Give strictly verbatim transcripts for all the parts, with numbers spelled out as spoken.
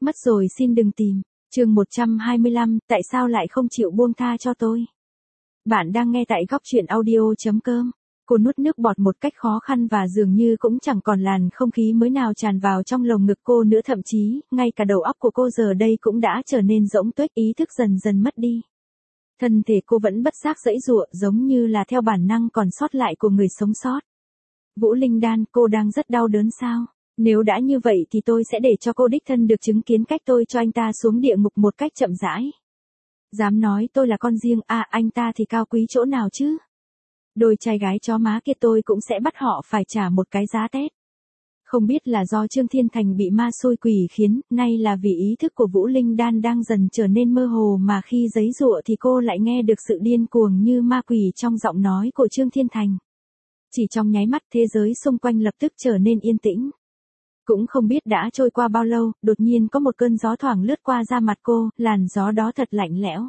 Mất rồi xin đừng tìm. Chương một trăm hai mươi lăm, tại sao lại không chịu buông tha cho tôi? Bạn đang nghe tại góc truyện audio chấm com. Cô nuốt nước bọt một cách khó khăn và dường như cũng chẳng còn làn không khí mới nào tràn vào trong lồng ngực cô nữa, thậm chí, ngay cả đầu óc của cô giờ đây cũng đã trở nên rỗng tuếch, ý thức dần dần mất đi. Thân thể cô vẫn bất giác giãy giụa, giống như là theo bản năng còn sót lại của người sống sót. Vũ Linh Đan, cô đang rất đau đớn sao? Nếu đã như vậy thì tôi sẽ để cho cô đích thân được chứng kiến cách tôi cho anh ta xuống địa ngục một cách chậm rãi. Dám nói tôi là con riêng, à anh ta thì cao quý chỗ nào chứ? Đôi trai gái chó má kia tôi cũng sẽ bắt họ phải trả một cái giá tét. Không biết là do Trương Thiên Thành bị ma xui quỷ khiến, nay là vì ý thức của Vũ Linh Đan đang dần trở nên mơ hồ, mà khi giãy giụa thì cô lại nghe được sự điên cuồng như ma quỷ trong giọng nói của Trương Thiên Thành. Chỉ trong nháy mắt thế giới xung quanh lập tức trở nên yên tĩnh. Cũng không biết đã trôi qua bao lâu, đột nhiên có một cơn gió thoảng lướt qua da mặt cô, làn gió đó thật lạnh lẽo.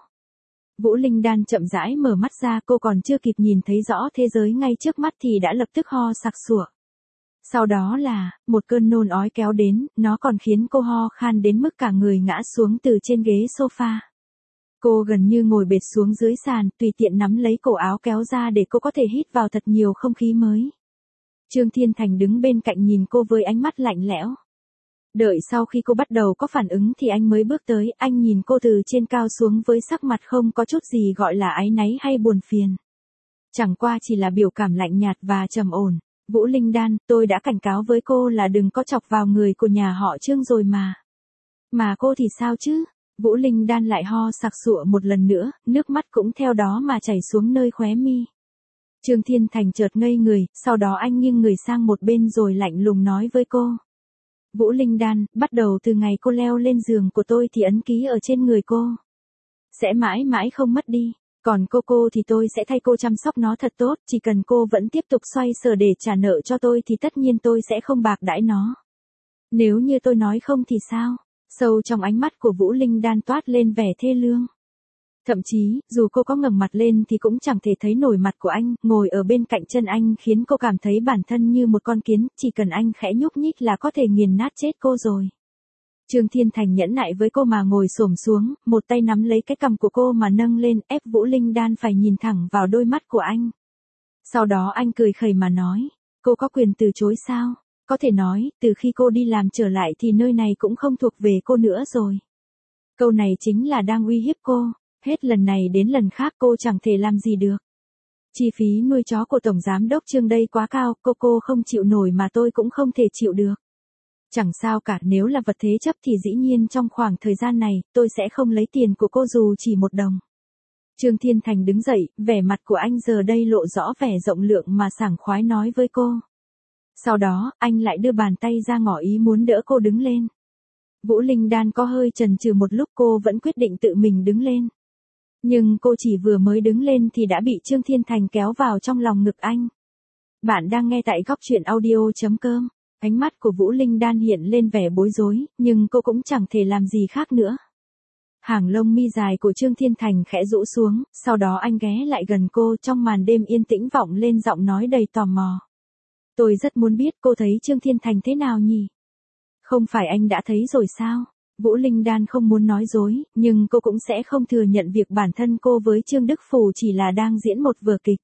Vũ Linh Đan chậm rãi mở mắt ra, cô còn chưa kịp nhìn thấy rõ thế giới ngay trước mắt thì đã lập tức ho sặc sụa. Sau đó là, một cơn nôn ói kéo đến, nó còn khiến cô ho khan đến mức cả người ngã xuống từ trên ghế sofa. Cô gần như ngồi bệt xuống dưới sàn, tùy tiện nắm lấy cổ áo kéo ra để cô có thể hít vào thật nhiều không khí mới. Trương Thiên Thành đứng bên cạnh nhìn cô với ánh mắt lạnh lẽo. Đợi sau khi cô bắt đầu có phản ứng thì anh mới bước tới, anh nhìn cô từ trên cao xuống với sắc mặt không có chút gì gọi là áy náy hay buồn phiền. Chẳng qua chỉ là biểu cảm lạnh nhạt và trầm ổn. Vũ Linh Đan, tôi đã cảnh cáo với cô là đừng có chọc vào người của nhà họ Trương rồi mà. Mà cô thì sao chứ? Vũ Linh Đan lại ho sặc sụa một lần nữa, nước mắt cũng theo đó mà chảy xuống nơi khóe mi. Trương Thiên Thành chợt ngây người, sau đó anh nghiêng người sang một bên rồi lạnh lùng nói với cô. Vũ Linh Đan, bắt đầu từ ngày cô leo lên giường của tôi thì ấn ký ở trên người cô sẽ mãi mãi không mất đi. Còn cô cô thì tôi sẽ thay cô chăm sóc nó thật tốt, chỉ cần cô vẫn tiếp tục xoay sở để trả nợ cho tôi thì tất nhiên tôi sẽ không bạc đãi nó. Nếu như tôi nói không thì sao? Sâu trong ánh mắt của Vũ Linh Đan toát lên vẻ thê lương. Thậm chí, dù cô có ngẩng mặt lên thì cũng chẳng thể thấy nổi mặt của anh, ngồi ở bên cạnh chân anh khiến cô cảm thấy bản thân như một con kiến, chỉ cần anh khẽ nhúc nhích là có thể nghiền nát chết cô rồi. Trương Thiên Thành nhẫn nại với cô mà ngồi xổm xuống, một tay nắm lấy cái cằm của cô mà nâng lên, ép Vũ Linh Đan phải nhìn thẳng vào đôi mắt của anh. Sau đó anh cười khẩy mà nói, cô có quyền từ chối sao? Có thể nói, từ khi cô đi làm trở lại thì nơi này cũng không thuộc về cô nữa rồi. Câu này chính là đang uy hiếp cô. Hết lần này đến lần khác cô chẳng thể làm gì được. Chi phí nuôi chó của Tổng Giám đốc Trương đây quá cao, cô cô không chịu nổi mà tôi cũng không thể chịu được. Chẳng sao cả, nếu là vật thế chấp thì dĩ nhiên trong khoảng thời gian này, tôi sẽ không lấy tiền của cô dù chỉ một đồng. Trương Thiên Thành đứng dậy, vẻ mặt của anh giờ đây lộ rõ vẻ rộng lượng mà sảng khoái nói với cô. Sau đó, anh lại đưa bàn tay ra ngỏ ý muốn đỡ cô đứng lên. Vũ Linh Đan có hơi chần chừ một lúc, cô vẫn quyết định tự mình đứng lên. Nhưng cô chỉ vừa mới đứng lên thì đã bị Trương Thiên Thành kéo vào trong lòng ngực anh. Bạn đang nghe tại góc truyện audio chấm com. Ánh mắt của Vũ Linh Đan hiện lên vẻ bối rối, nhưng cô cũng chẳng thể làm gì khác nữa. Hàng lông mi dài của Trương Thiên Thành khẽ rũ xuống, sau đó anh ghé lại gần cô, trong màn đêm yên tĩnh vọng lên giọng nói đầy tò mò. Tôi rất muốn biết cô thấy Trương Thiên Thành thế nào nhỉ? Không phải anh đã thấy rồi sao? Vũ Linh Đan không muốn nói dối, nhưng cô cũng sẽ không thừa nhận việc bản thân cô với Trương Đức Phù chỉ là đang diễn một vở kịch.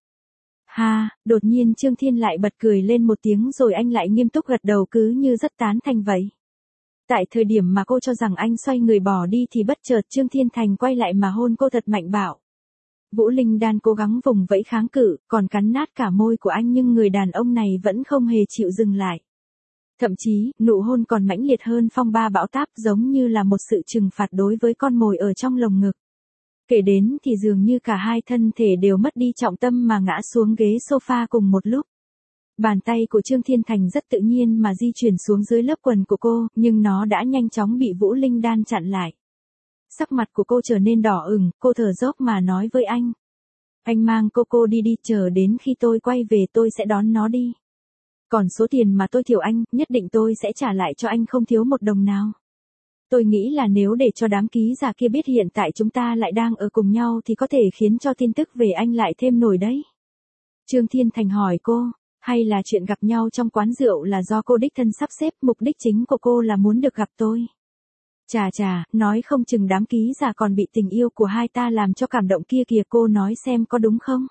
Ha, đột nhiên Trương Thiên lại bật cười lên một tiếng rồi anh lại nghiêm túc gật đầu cứ như rất tán thành vậy. Tại thời điểm mà cô cho rằng anh xoay người bỏ đi thì bất chợt Trương Thiên Thành quay lại mà hôn cô thật mạnh bạo. Vũ Linh Đan cố gắng vùng vẫy kháng cự, còn cắn nát cả môi của anh nhưng người đàn ông này vẫn không hề chịu dừng lại. Thậm chí, nụ hôn còn mãnh liệt hơn phong ba bão táp, giống như là một sự trừng phạt đối với con mồi ở trong lồng ngực. Kể đến thì dường như cả hai thân thể đều mất đi trọng tâm mà ngã xuống ghế sofa cùng một lúc. Bàn tay của Trương Thiên Thành rất tự nhiên mà di chuyển xuống dưới lớp quần của cô, nhưng nó đã nhanh chóng bị Vũ Linh Đan chặn lại. Sắc mặt của cô trở nên đỏ ửng, cô thở dốc mà nói với anh. Anh mang cô cô đi đi, chờ đến khi tôi quay về tôi sẽ đón nó đi. Còn số tiền mà tôi thiểu anh, nhất định tôi sẽ trả lại cho anh không thiếu một đồng nào. Tôi nghĩ là nếu để cho đám ký giả kia biết hiện tại chúng ta lại đang ở cùng nhau thì có thể khiến cho tin tức về anh lại thêm nổi đấy. Trương Thiên Thành hỏi cô, hay là chuyện gặp nhau trong quán rượu là do cô đích thân sắp xếp, mục đích chính của cô là muốn được gặp tôi? Chà chà, nói không chừng đám ký giả còn bị tình yêu của hai ta làm cho cảm động kia kìa, cô nói xem có đúng không?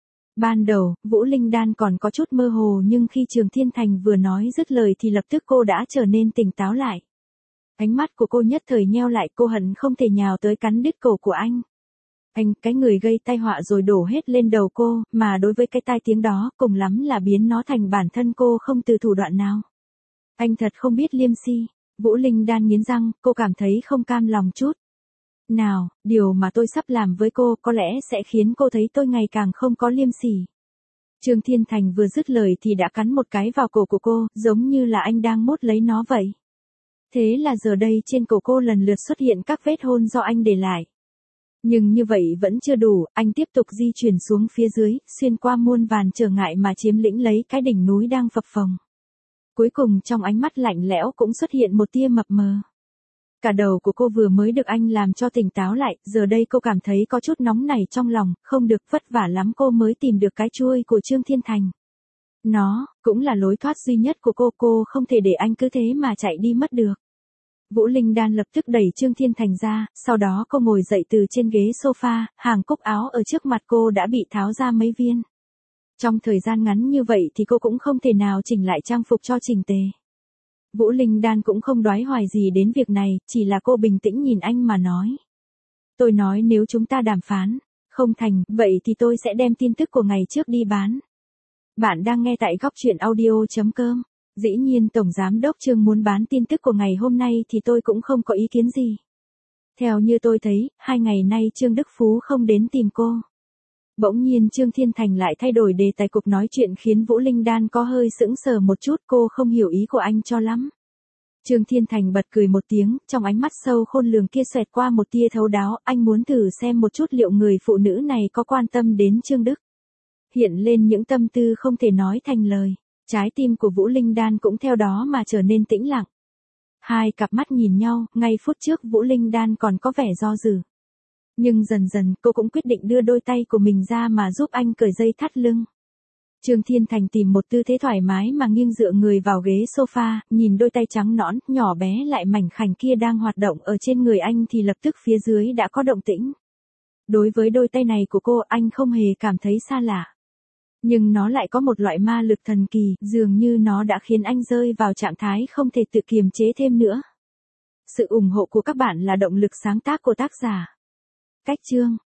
Ban đầu, Vũ Linh Đan còn có chút mơ hồ, nhưng khi Trường Thiên Thành vừa nói dứt lời thì lập tức cô đã trở nên tỉnh táo lại. Ánh mắt của cô nhất thời nheo lại, cô hận không thể nhào tới cắn đứt cổ của anh. Anh, cái người gây tai họa rồi đổ hết lên đầu cô, mà đối với cái tai tiếng đó, cùng lắm là biến nó thành bản thân cô không từ thủ đoạn nào. Anh thật không biết liêm si. Vũ Linh Đan nghiến răng, cô cảm thấy không cam lòng chút nào, điều mà tôi sắp làm với cô có lẽ sẽ khiến cô thấy tôi ngày càng không có liêm sỉ. Trương Thiên Thành vừa dứt lời thì đã cắn một cái vào cổ của cô, giống như là anh đang mốt lấy nó vậy. Thế là giờ đây trên cổ cô lần lượt xuất hiện các vết hôn do anh để lại. Nhưng như vậy vẫn chưa đủ, anh tiếp tục di chuyển xuống phía dưới, xuyên qua muôn vàn trở ngại mà chiếm lĩnh lấy cái đỉnh núi đang phập phồng. Cuối cùng trong ánh mắt lạnh lẽo cũng xuất hiện một tia mập mờ. Cả đầu của cô vừa mới được anh làm cho tỉnh táo lại, giờ đây cô cảm thấy có chút nóng nảy trong lòng, không được, vất vả lắm cô mới tìm được cái chuôi của Trương Thiên Thành. Nó, cũng là lối thoát duy nhất của cô, cô không thể để anh cứ thế mà chạy đi mất được. Vũ Linh Đan lập tức đẩy Trương Thiên Thành ra, sau đó cô ngồi dậy từ trên ghế sofa, hàng cúc áo ở trước mặt cô đã bị tháo ra mấy viên. Trong thời gian ngắn như vậy thì cô cũng không thể nào chỉnh lại trang phục cho chỉnh tề. Vũ Linh Đan cũng không đoái hoài gì đến việc này, chỉ là cô bình tĩnh nhìn anh mà nói. Tôi nói nếu chúng ta đàm phán, không thành, vậy thì tôi sẽ đem tin tức của ngày trước đi bán. Bạn đang nghe tại góc truyện audio chấm com. Dĩ nhiên Tổng Giám Đốc Trương muốn bán tin tức của ngày hôm nay thì tôi cũng không có ý kiến gì. Theo như tôi thấy, hai ngày nay Trương Đức Phú không đến tìm cô. Bỗng nhiên Trương Thiên Thành lại thay đổi đề tài cuộc nói chuyện khiến Vũ Linh Đan có hơi sững sờ một chút, cô không hiểu ý của anh cho lắm. Trương Thiên Thành bật cười một tiếng, trong ánh mắt sâu khôn lường kia xẹt qua một tia thấu đáo, anh muốn thử xem một chút liệu người phụ nữ này có quan tâm đến Trương Đức. Hiện lên những tâm tư không thể nói thành lời, trái tim của Vũ Linh Đan cũng theo đó mà trở nên tĩnh lặng. Hai cặp mắt nhìn nhau, ngay phút trước Vũ Linh Đan còn có vẻ do dự. Nhưng dần dần cô cũng quyết định đưa đôi tay của mình ra mà giúp anh cởi dây thắt lưng. Trương Thiên Thành tìm một tư thế thoải mái mà nghiêng dựa người vào ghế sofa, nhìn đôi tay trắng nõn, nhỏ bé lại mảnh khảnh kia đang hoạt động ở trên người anh thì lập tức phía dưới đã có động tĩnh. Đối với đôi tay này của cô anh không hề cảm thấy xa lạ. Nhưng nó lại có một loại ma lực thần kỳ, dường như nó đã khiến anh rơi vào trạng thái không thể tự kiềm chế thêm nữa. Sự ủng hộ của các bạn là động lực sáng tác của tác giả. Cách chương